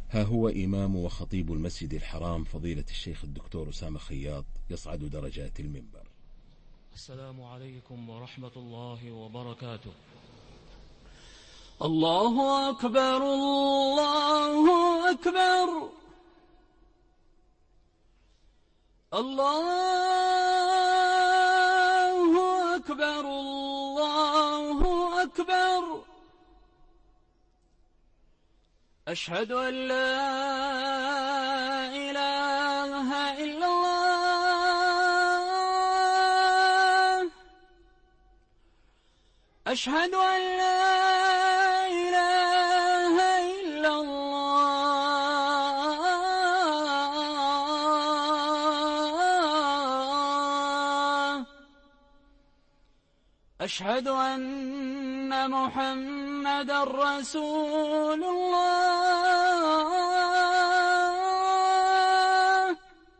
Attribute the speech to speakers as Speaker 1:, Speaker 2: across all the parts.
Speaker 1: ها هو إمام وخطيب المسجد الحرام فضيلة الشيخ الدكتور أسامة خياط يصعد درجات المنبر.
Speaker 2: السلام عليكم ورحمة الله وبركاته. الله أكبر الله أكبر الله أكبر الله أكبر أشهد أن لا إله إلا الله أشهد أن لا إله إلا الله أشهد أن محمدًا رسول الله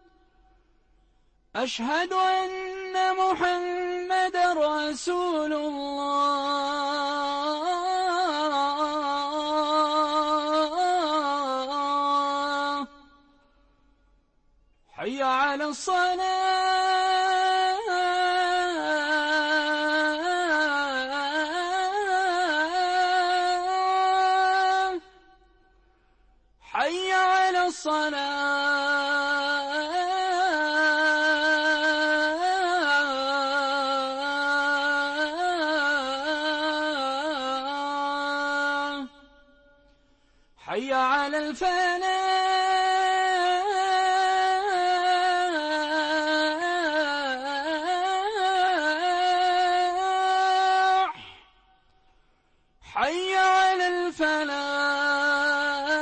Speaker 2: أشهد أن محمدًا رسول الله حي على الصلاة حي على الصلاة حي على الفلاح حي على الفلاح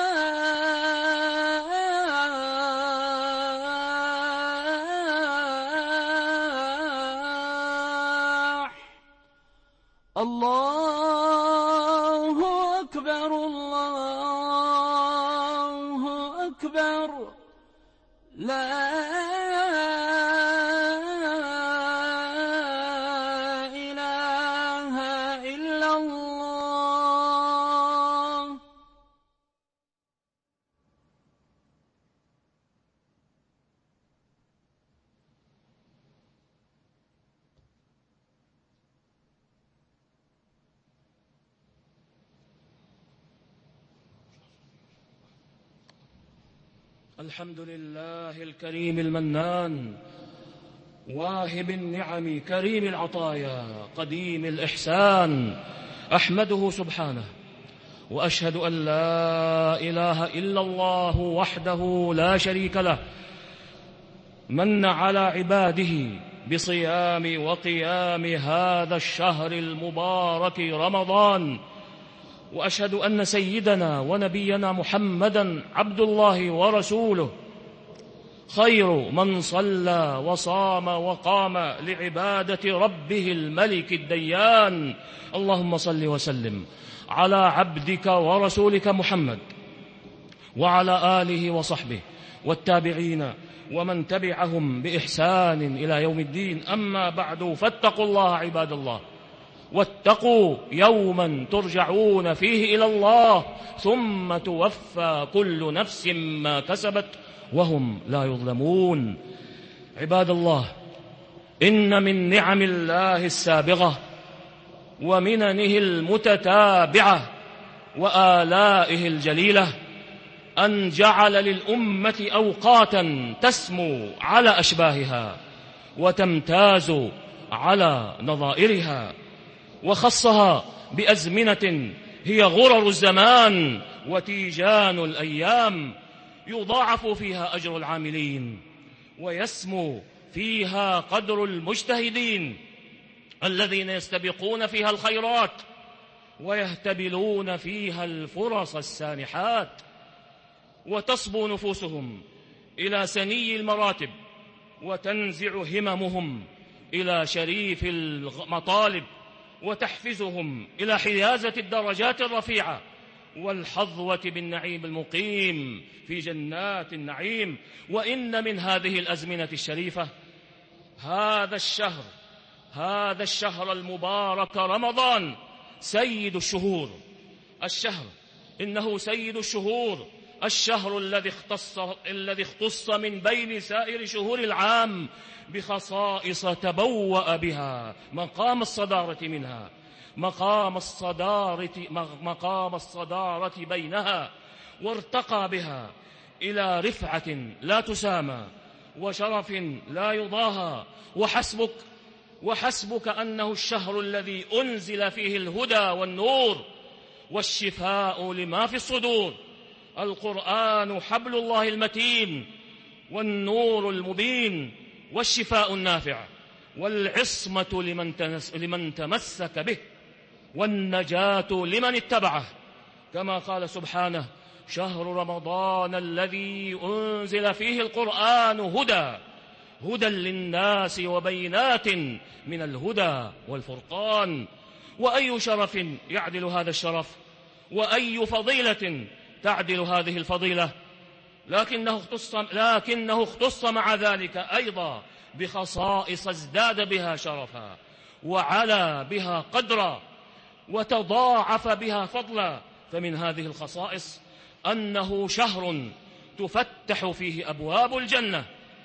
Speaker 2: الله أكبر الله أكبر لا إله إلا الله. الحمد لله الكريم المنان واهب النعم كريم العطايا قديم الإحسان أحمده سبحانه وأشهد أن لا إله إلا الله وحده لا شريك له من على عباده بصيام وقيام هذا الشهر المبارك رمضان وأشهد أن سيدنا ونبينا محمدا عبد الله ورسوله خير من صلى وصام وقام لعبادة ربه الملك الديان. اللهم صل وسلم على عبدك ورسولك محمد وعلى آله وصحبه والتابعين ومن تبعهم بإحسان إلى يوم الدين. أما بعد فاتقوا الله عباد الله واتقوا يوما ترجعون فيه إلى الله ثم توفى كل نفس ما كسبت وهم لا يظلمون. عباد الله، إن من نعم الله السابغة ومننه المتتابعة وآلائه الجليلة أن جعل للأمة أوقاتا تسمو على أشباهها وتمتاز على نظائرها، وخصها بأزمنة هي غرر الزمان وتيجان الأيام يضاعف فيها أجر العاملين ويسمو فيها قدر المجتهدين الذين يستبقون فيها الخيرات ويهتبلون فيها الفرص السانحات، وتصبو نفوسهم إلى سني المراتب وتنزع هممهم إلى شريف المطالب وتحفزهم إلى حيازة الدرجات الرفيعة والحظوة بالنعيم المقيم في جنات النعيم. وإن من هذه الأزمنة الشريفة هذا الشهر المبارك رمضان سيد الشهور. الشهر إنه سيد الشهور الشهر الذي اختص من بين سائر شهور العام بخصائص تبوأ بها مقام الصدارة منها، مقام الصدارة بينها، وارتقى بها إلى رفعة لا تسامى وشرف لا يضاهى. وحسبك أنه الشهر الذي أنزل فيه الهدى والنور والشفاء لما في الصدور. القرآن حبل الله المتين، والنور المبين، والشفاء النافع، والعصمة لمن تمسك به، والنجاة لمن اتبعه. كما قال سبحانه: شهر رمضان الذي أنزل فيه القرآن هدى للناس وبينات من الهدى والفرقان. وأي شرف يعدل هذا الشرف، وأي فضيلة تعدل هذه الفضيلة، لكنه اختص مع ذلك أيضا بخصائص ازداد بها شرفا، وعلى بها قدرا، وتضاعف بها فضلا. فمن هذه الخصائص أنه شهر تفتح فيه أبواب الجنة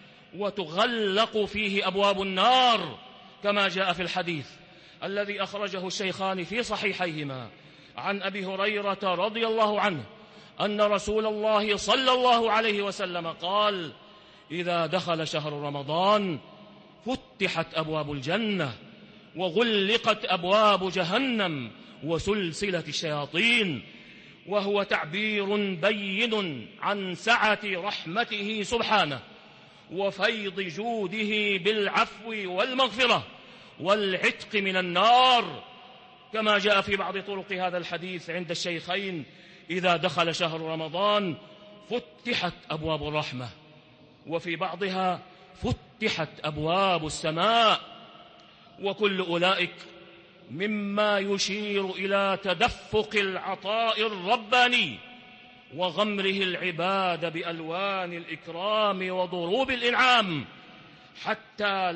Speaker 2: وتغلق فيه أبواب النار، كما جاء في الحديث الذي أخرجه الشيخان في صحيحيهما عن أبي هريرة رضي الله عنه أن رسول الله صلى الله عليه وسلم قال: إذا دخل شهر رمضان فتحت أبواب الجنة وغلقت أبواب جهنم وسلسلة الشياطين. وهو تعبير بين عن سعة رحمته سبحانه وفيض جوده بالعفو والمغفرة والعتق من النار، كما جاء في بعض طرق هذا الحديث عند الشيخين: إذا دخل شهر رمضان فتحت أبواب الرحمة، وفي بعضها فتحت أبواب السماء. وكل أولئك مما يشير إلى تدفق العطاء الرباني وغمره العباد بألوان الإكرام وضروب الإنعام، حتى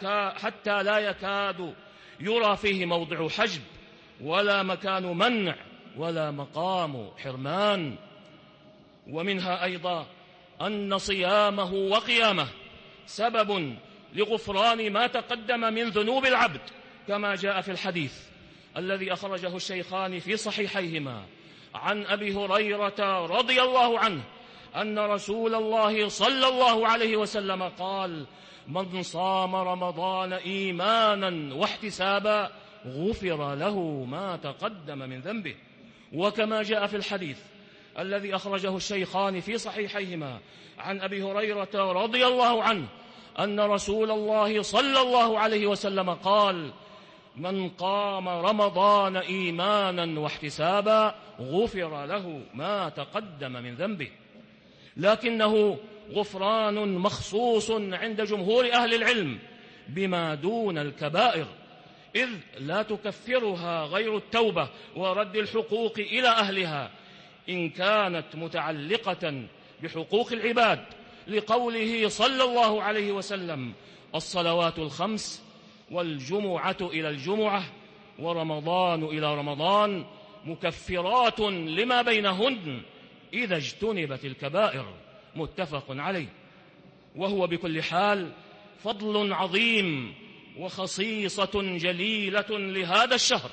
Speaker 2: لا يكاد يرى فيه موضع حجب ولا مكان منع ولا مقام حرمان. ومنها أيضا أن صيامه وقيامه سبب لغفران ما تقدم من ذنوب العبد، كما جاء في الحديث الذي أخرجه الشيخان في صحيحيهما عن أبي هريرة رضي الله عنه أن رسول الله صلى الله عليه وسلم قال: من صام رمضان إيمانا واحتسابا غفر له ما تقدم من ذنبه. وكما جاء في الحديث الذي أخرجه الشيخان في صحيحيهما عن أبي هريرة رضي الله عنه أن رسول الله صلى الله عليه وسلم قال: من قام رمضان إيمانا واحتسابا غفر له ما تقدم من ذنبه. لكنه غفران مخصوص عند جمهور أهل العلم بما دون الكبائر، إذ لا تكفرها غير التوبة ورد الحقوق إلى أهلها إن كانت متعلقة بحقوق العباد، لقوله صلى الله عليه وسلم: الصلوات الخمس والجمعة إلى الجمعة ورمضان إلى رمضان مكفرات لما بينهن إذا اجتنبت الكبائر. متفق عليه. وهو بكل حال فضل عظيم وخصيصة جليلة لهذا الشهر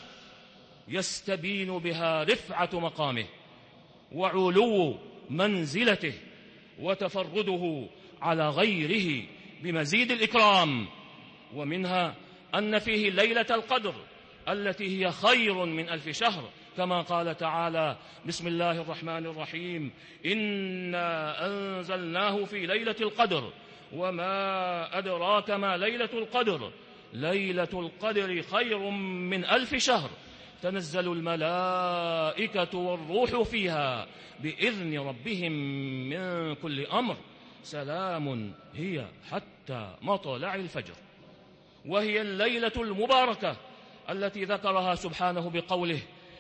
Speaker 2: يستبين بها رفعة مقامه وعلو منزلته وتفرده على غيره بمزيد الإكرام. ومنها أن فيه ليلة القدر التي هي خير من 1000 شهر، كما قال تعالى: بسم الله الرحمن الرحيم: إنا أنزلناه في ليلة القدر وما أدراك ما ليلة القدر ليلة القدر خير من 1000 شهر تنزل الملائكة والروح فيها بإذن ربهم من كل أمر سلام هي حتى مطلع الفجر. وهي الليلة المباركة التي ذكرها سبحانه بقوله: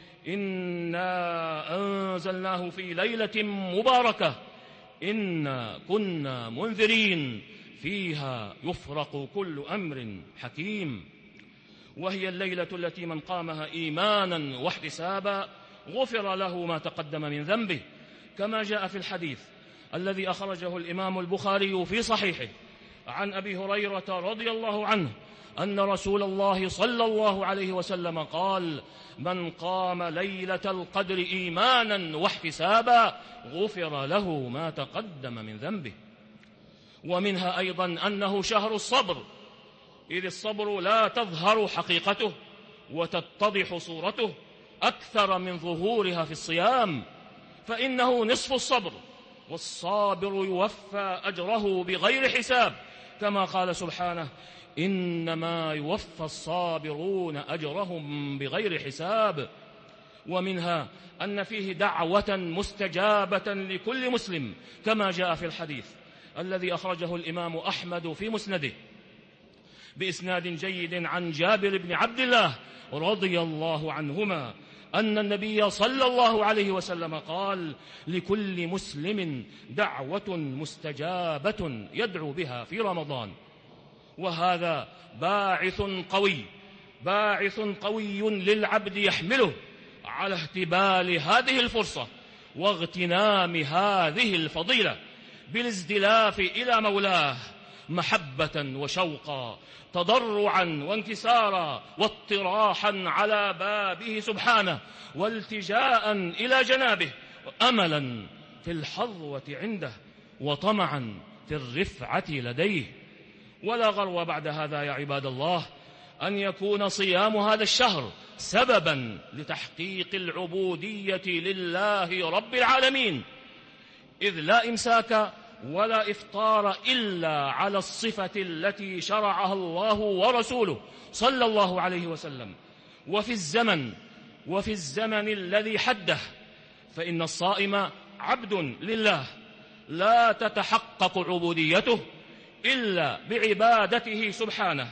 Speaker 2: إنا أنزلناه في ليلة مباركة إنا كنا منذرين فيها يفرق كل أمر حكيم. وهي الليلة التي من قامها إيمانا واحتسابا غفر له ما تقدم من ذنبه، كما جاء في الحديث الذي أخرجه الإمام البخاري في صحيحه عن أبي هريرة رضي الله عنه أن رسول الله صلى الله عليه وسلم قال: من قام ليلة القدر إيمانا واحتسابا غفر له ما تقدم من ذنبه. ومنها أيضا أنه شهر الصبر، إذ الصبر لا تظهر حقيقته وتتضح صورته أكثر من ظهورها في الصيام، فإنه نصف الصبر، والصابر يوفى أجره بغير حساب، كما قال سبحانه: إنما يوفى الصابرون أجرهم بغير حساب. ومنها أن فيه دعوة مستجابة لكل مسلم، كما جاء في الحديث الذي أخرجه الإمام أحمد في مسنده بإسناد جيد عن جابر بن عبد الله رضي الله عنهما أن النبي صلى الله عليه وسلم قال: لكل مسلم دعوة مستجابة يدعو بها في رمضان. وهذا باعث قوي للعبد يحمله على اهتبال هذه الفرصة واغتنام هذه الفضيلة بالازدلاف إلى مولاه محبة وشوقا، تضرعا وانكسارا واطراحا على بابه سبحانه، والتجاء إلى جنابه، أملا في الحظوة عنده وطمعا في الرفعة لديه. ولا غرو بعد هذا يا عباد الله أن يكون صيام هذا الشهر سببا لتحقيق العبودية لله رب العالمين، إذ لا إمساك ولا إفطار إلا على الصفة التي شرعها الله ورسوله صلى الله عليه وسلم، وفي الزمن الذي حده، فإن الصائم عبد لله لا تتحقق عبوديته إلا بعبادته سبحانه،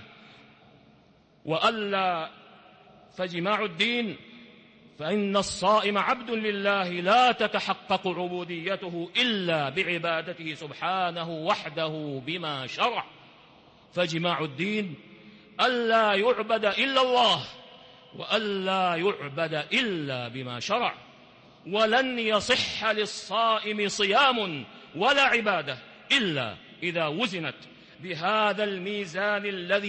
Speaker 2: وألا فجماع الدين فإن الصائم عبد لله لا تتحقق عبوديته إلا بعبادته سبحانه وحده بما شرع. فجماع الدين ألا يعبد إلا الله وألا يعبد إلا بما شرع، ولن يصح للصائم صيام ولا عبادة إلا إذا وزنت بهذا الميزان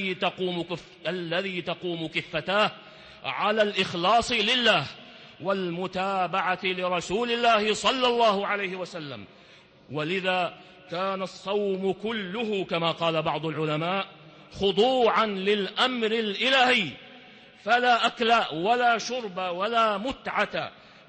Speaker 2: الذي تقوم كفتاه على الإخلاص لله والمتابعة لرسول الله صلى الله عليه وسلم. ولذا كان الصوم كله كما قال بعض العلماء خضوعا للأمر الإلهي، فلا أكل ولا شرب ولا متعة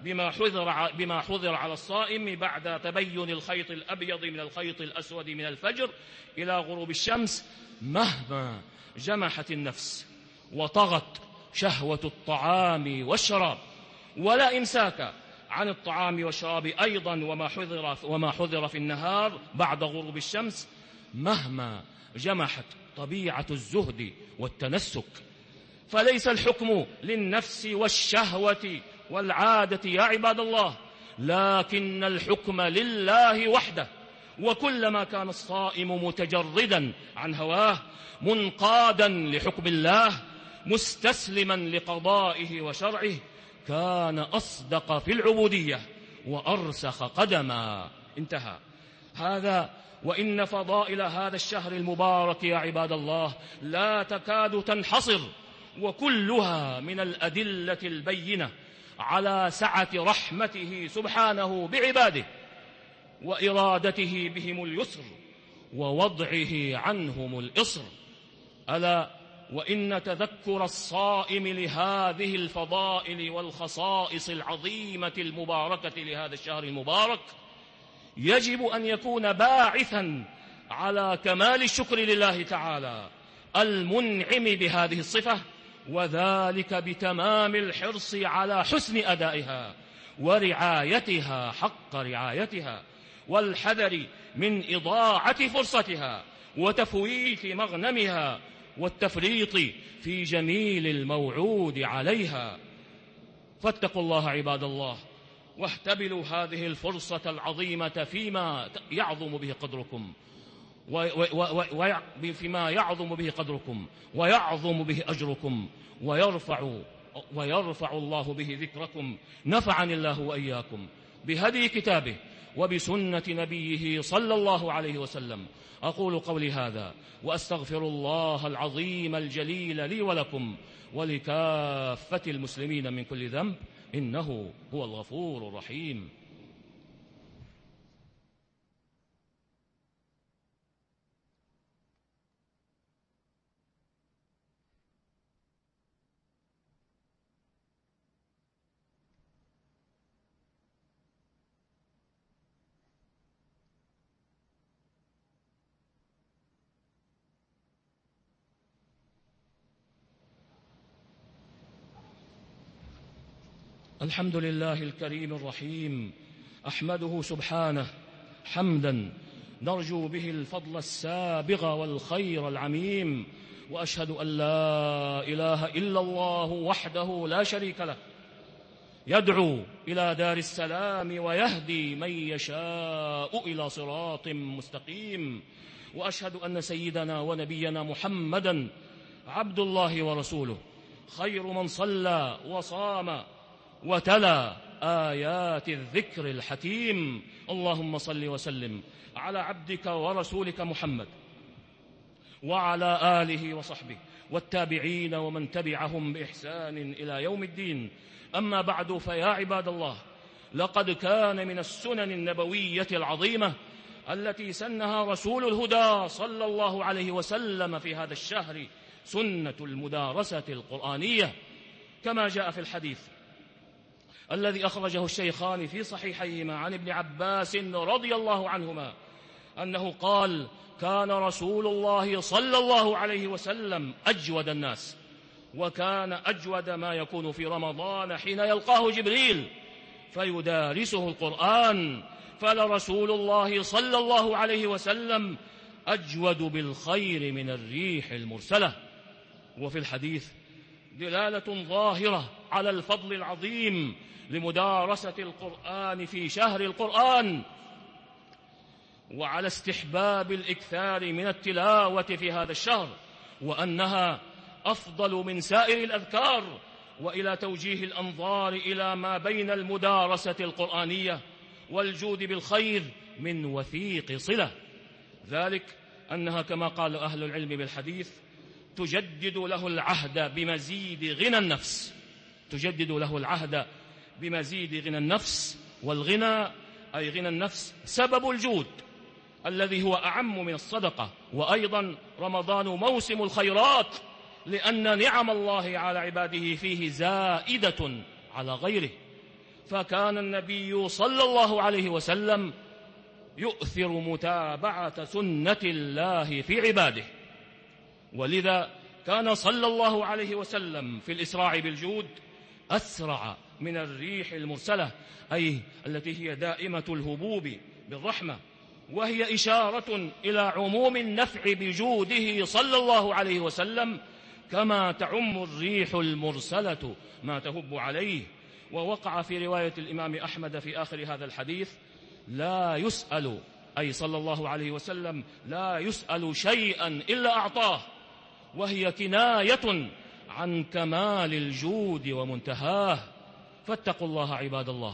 Speaker 2: بما حضر على الصائم بعد تبين الخيط الأبيض من الخيط الأسود من الفجر إلى غروب الشمس، مهما جمحت النفس وطغت شهوة الطعام والشراب. ولا إمساك عن الطعام والشراب أيضا وما حضر في النهار بعد غروب الشمس، مهما جمحت طبيعة الزهد والتنسك. فليس الحكم للنفس والشهوة والعادة يا عباد الله، لكن الحكم لله وحده. وكلما كان الصائم متجردا عن هواه منقادا لحكم الله مستسلما لقضائه وشرعه كان أصدق في العبودية وأرسخ قدما. انتهى. هذا وإن فضائل هذا الشهر المبارك يا عباد الله لا تكاد تنحصر، وكلها من الأدلة البينة على سعة رحمته سبحانه بعباده وإرادته بهم اليسر ووضعه عنهم الإصر. ألا وإن تذكر الصائم لهذه الفضائل والخصائص العظيمة المباركة لهذا الشهر المبارك يجب أن يكون باعثا على كمال الشكر لله تعالى المنعم بهذه الصفة، وذلك بتمام الحرص على حسن أدائها ورعايتها حق رعايتها، والحذر من إضاعة فرصتها وتفويت مغنمها والتفريط في جميل الموعود عليها. فاتقوا الله عباد الله، واهتبلوا هذه الفرصة العظيمة فيما يعظم به قدركم ويعظم به أجركم ويرفع الله به ذكركم. نفعني الله وإياكم بهدي كتابه وبسنة نبيه صلى الله عليه وسلم. أقول قولي هذا وأستغفر الله العظيم الجليل لي ولكم ولكافة المسلمين من كل ذنب، إنه هو الغفور الرحيم. الحمد لله الكريم الرحيم، أحمده سبحانه حمدا نرجو به الفضل السابغ والخير العميم، وأشهد أن لا إله إلا الله وحده لا شريك له، يدعو إلى دار السلام ويهدي من يشاء إلى صراط مستقيم. وأشهد أن سيدنا ونبينا محمدا عبد الله ورسوله، خير من صلى وصام وتلا آيات الذكر الحكيم. اللهم صل وسلم على عبدك ورسولك محمد وعلى آله وصحبه والتابعين ومن تبعهم بإحسان إلى يوم الدين. أما بعد، فيا عباد الله، لقد كان من السنن النبوية العظيمة التي سنها رسول الهدى صلى الله عليه وسلم في هذا الشهر سنة المدارسة القرآنية، كما جاء في الحديث الذي أخرجه الشيخان في صحيحيهما عن ابن عباس رضي الله عنهما أنه قال: كان رسول الله صلى الله عليه وسلم أجود الناس، وكان أجود ما يكون في رمضان حين يلقاه جبريل فيدارسه القرآن، فلرسول الله صلى الله عليه وسلم أجود بالخير من الريح المرسلة. وفي الحديث دلالة ظاهرة على الفضل العظيم لمدارسة القرآن في شهر القرآن، وعلى استحباب الإكثار من التلاوة في هذا الشهر، وأنها أفضل من سائر الأذكار، وإلى توجيه الأنظار إلى ما بين المدارسة القرآنية والجود بالخير من وثيق صلة، ذلك أنها كما قال أهل العلم بالحديث تجدد له العهد بمزيد غنى النفس، تجدد له العهد بمزيد غنى النفس. والغنى أي غنى النفس سبب الجود الذي هو أعم من الصدقة. وأيضا رمضان موسم الخيرات، لأن نعم الله على عباده فيه زائدة على غيره، فكان النبي صلى الله عليه وسلم يؤثر متابعة سنة الله في عباده، ولذا كان صلى الله عليه وسلم في الإسراع بالجود أسرع من الريح المرسلة، أي التي هي دائمة الهبوب بالرحمة، وهي إشارة إلى عموم النفع بجوده صلى الله عليه وسلم، كما تعم الريح المرسلة ما تهب عليه. ووقع في رواية الإمام أحمد في آخر هذا الحديث: لا يسأل، أي صلى الله عليه وسلم لا يسأل شيئا إلا أعطاه، وهي كناية عن كمال الجود ومنتهاه. فاتقوا الله عباد الله،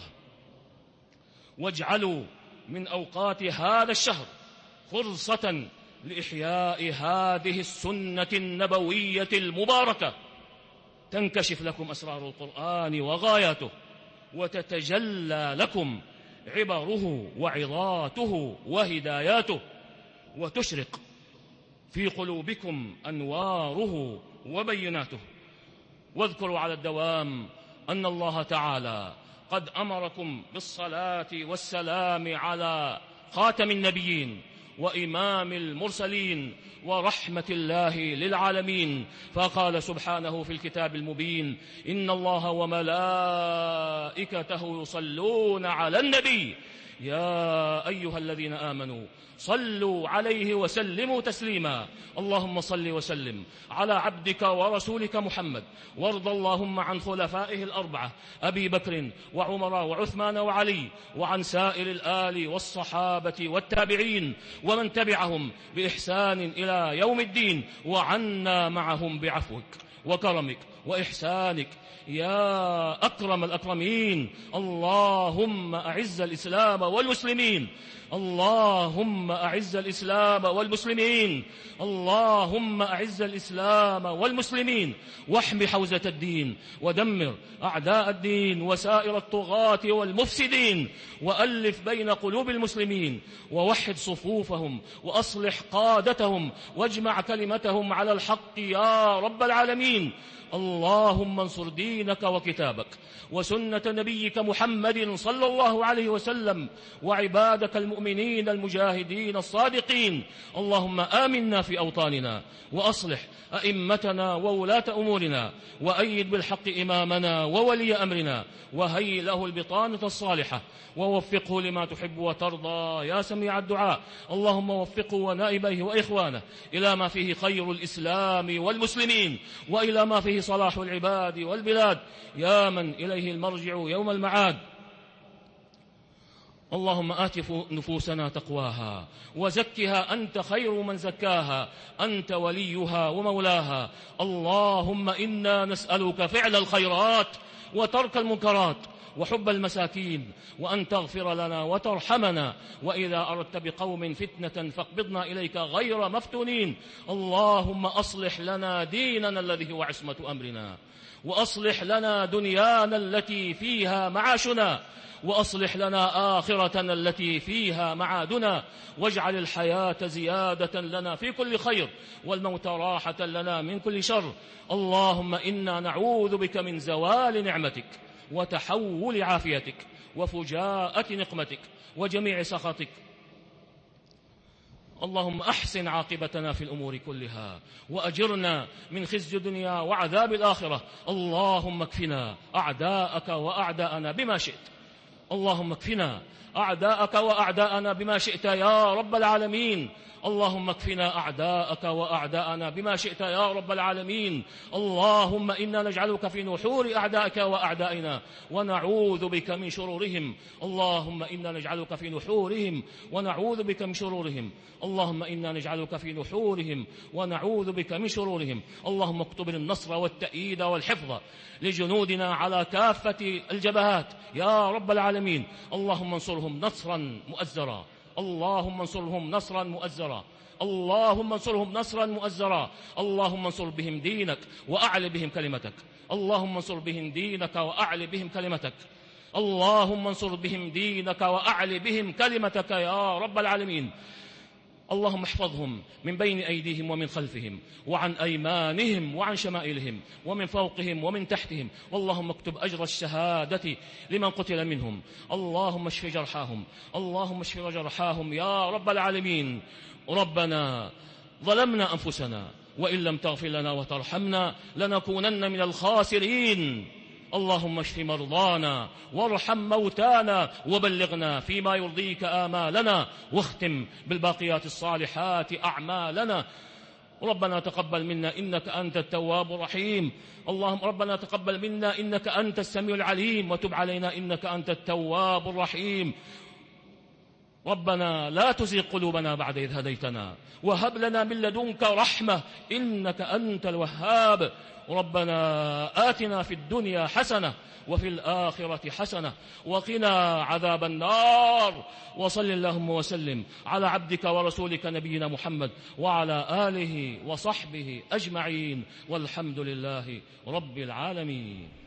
Speaker 2: واجعلوا من أوقات هذا الشهر فرصة لإحياء هذه السنة النبوية المباركة، تنكشف لكم أسرار القرآن وغاياته، وتتجلى لكم عبره وعظاته وهداياته، وتشرق في قلوبكم أنواره وبيناته. واذكروا على الدوام أن الله تعالى قد أمركم بالصلاة والسلام على خاتم النبيين وإمام المرسلين ورحمة الله للعالمين، فقال سبحانه في الكتاب المبين: إن الله وملائكته يصلون على النبي يا أيها الذين آمنوا صلوا عليه وسلموا تسليما. اللهم صل وسلم على عبدك ورسولك محمد، وارض اللهم عن خلفائه الأربعة أبي بكر وعمر وعثمان وعلي، وعن سائر الآل والصحابة والتابعين ومن تبعهم بإحسان إلى يوم الدين، وعنا معهم بعفوك وكرمك وإحسانك يا أكرم الأكرمين. اللهم أعز الإسلام والمسلمين، اللهم أعز الإسلام والمسلمين، اللهم أعز الإسلام والمسلمين، واحم حوزة الدين، ودمر أعداء الدين وسائر الطغاة والمفسدين، وألف بين قلوب المسلمين، ووحد صفوفهم، وأصلح قادتهم، واجمع كلمتهم على الحق يا رب العالمين. اللهم انصر دينك وكتابك وسنة نبيك محمد صلى الله عليه وسلم وعبادك المؤمنين المجاهدين الصادقين. اللهم آمنا في أوطاننا، وأصلح أئمتنا وولاة أمورنا، وأيد بالحق إمامنا وولي أمرنا، وهيئ له البطانة الصالحة، ووفقه لما تحب وترضى يا سميع الدعاء. اللهم وفقه ونائبيه وإخوانه إلى ما فيه خير الإسلام والمسلمين، وإلى ما فيه صلاح العباد والبلاد، يا من إليه المرجع يوم المعاد. اللهم آت نفوسنا تقواها وزكها، أنت خير من زكاها، أنت وليها ومولاها. اللهم إنا نسألك فعل الخيرات وترك المنكرات وحب المساكين، وأن تغفر لنا وترحمنا، وإذا أردت بقوم فتنة فاقبضنا إليك غير مفتونين. اللهم أصلح لنا ديننا الذي هو عصمة أمرنا، وأصلح لنا دنيانا التي فيها معاشنا، وأصلح لنا آخرتنا التي فيها معادنا، واجعل الحياة زيادة لنا في كل خير، والموت راحة لنا من كل شر. اللهم إنا نعوذ بك من زوال نعمتك، وتحول عافيتك، وفجاءة نقمتك، وجميع سخطك. اللهم أحسن عاقبتنا في الأمور كلها، وأجرنا من خزي الدنيا وعذاب الآخرة. اللهم اكفنا أعداءك وأعداءنا بما شئت، اللهم اكفنا أعداءك وأعداءنا بما شئت يا رب العالمين. اللهم اكفنا أعداءك وأعداءنا بما شئت يا رب العالمين. اللهم إنا نجعلك في نحور أعدائك وأعدائنا، ونعوذ بك من شرورهم. اللهم إنا نجعلك في نحورهم ونعوذ بك من شرورهم. اللهم إنا نجعلك في نحورهم ونعوذ بك من شرورهم. اللهم اكتب النصر والتأييد والحفظ لجنودنا على كافة الجبهات يا رب العالمين. اللهم انصرهم نصرا مؤزرا، اللهم انصرهم نصرا مؤزرا، اللهم انصرهم نصرا مؤزرا. اللهم انصر بهم دينك وأعل بهم كلمتك، اللهم انصر بهم دينك وأعل بهم كلمتك، اللهم انصر بهم دينك وأعل بهم كلمتك يا رب العالمين. اللهم احفظهم من بين أيديهم ومن خلفهم، وعن أيمانهم وعن شمائلهم، ومن فوقهم ومن تحتهم. واللهم اكتب أجر الشهادة لمن قتل منهم. اللهم اشف جرحاهم، اللهم اشف جرحاهم يا رب العالمين. ربنا ظلمنا أنفسنا، وإن لم تغفر لنا وترحمنا لنكونن من الخاسرين. اللهم اشف مرضانا وارحم موتانا، وبلغنا فيما يرضيك آمالنا، واختم بالباقيات الصالحات أعمالنا. ربنا تقبل منا إنك أنت التواب الرحيم. اللهم ربنا تقبل منا إنك أنت السميع العليم، وتب علينا إنك أنت التواب الرحيم. ربنا لا تزغ قلوبنا بعد إذ هديتنا، وهب لنا من لدنك رحمة إنك أنت الوهاب. ربنا آتنا في الدنيا حسنة وفي الآخرة حسنة وقنا عذاب النار. وصل اللهم وسلم على عبدك ورسولك نبينا محمد وعلى آله وصحبه أجمعين، والحمد لله رب العالمين.